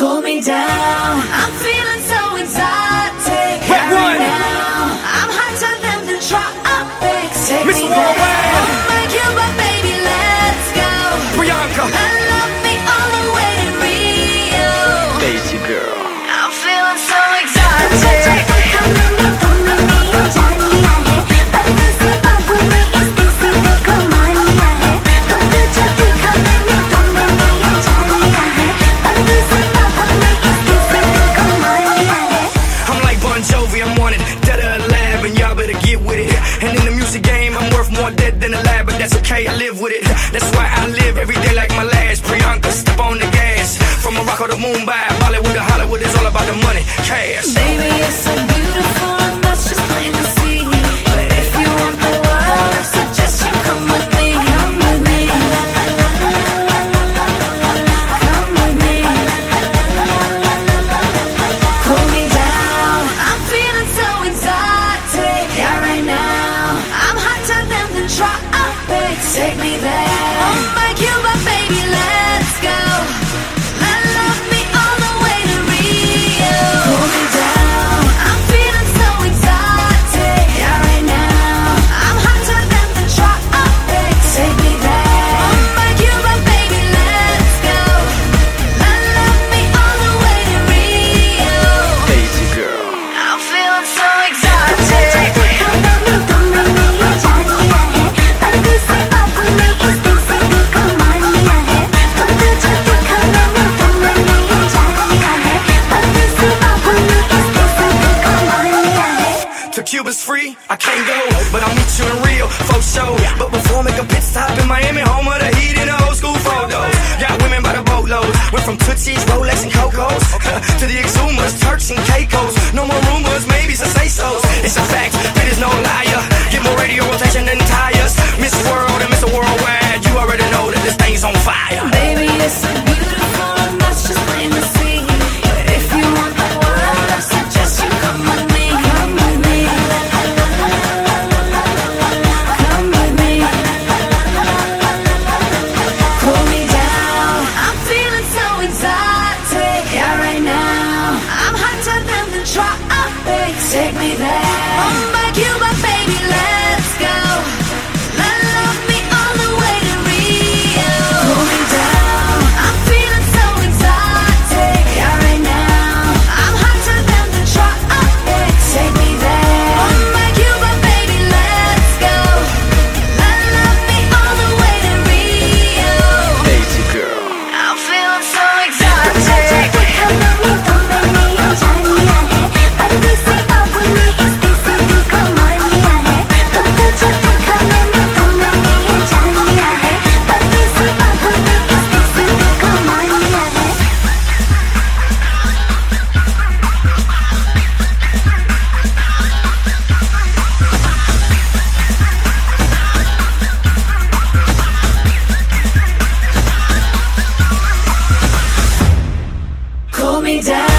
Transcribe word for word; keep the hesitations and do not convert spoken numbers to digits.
Cool me down. I'm feeling so exotic. Wet right one. now. I'm hotter than the tropics. Take Miss me there. Worldwide. Oh my Cuba, baby, let's go. Priyanka. I love me all the way to Rio. Daisy girl. I'm feeling so exotic. Than a lab, but that's okay, I live with it. That's why I live every day like my last. Priyanka, step on the gas. From Morocco to Mumbai, Bollywood to Hollywood, it's all about the money, cash. Baby, you're so beautiful, and that's just plain to see. But if you want the world, I suggest you come with me. Come with me. Come with me. Cool me down. I'm feeling so exotic. Yeah, right now. I'm hotter than the tropics. Take me there. Oh my Cuba, baby, let's go. I love me all the way to Rio. Cool me down. I'm feeling so exotic. Yeah, right now. I'm hotter than the tropics. Take me there. Oh my Cuba, baby, let's go. I love me all the way to Rio. Daisy girl. I'm feeling so exotic. To Cuba's free, I can't go, but I'll meet you in Rio, for sure. But before I make a pit stop in Miami, home of the heat and the old school photos. Got women by the boatload, went from Tootsies, Rolex and Cocos to the Exumas, Turks and Caicos. No more rumors, maybe some say-sos. It's a fact, it is no liar. Get more radio rotation than tires. Miss World and Mister Worldwide, you already know that this thing's on fire. Baby, you're so beautiful, and that's just plain to see. But if you want the world, I suggest you come with me. Come with me. Come with me. Cool me down. I'm feeling so exotic. Yeah, right now. I'm hotter than the tropics. Take me there. Oh my Cuba, baby, let's go. I love me all the way to Rio. Cool me down. I'm feeling so exotic. Yeah, right now. I'm hotter than the tropics. Take me there. Oh my Cuba, baby, let's go. I love me all the way to Rio. Daisy girl. I'm feeling so exotic. Cool me down.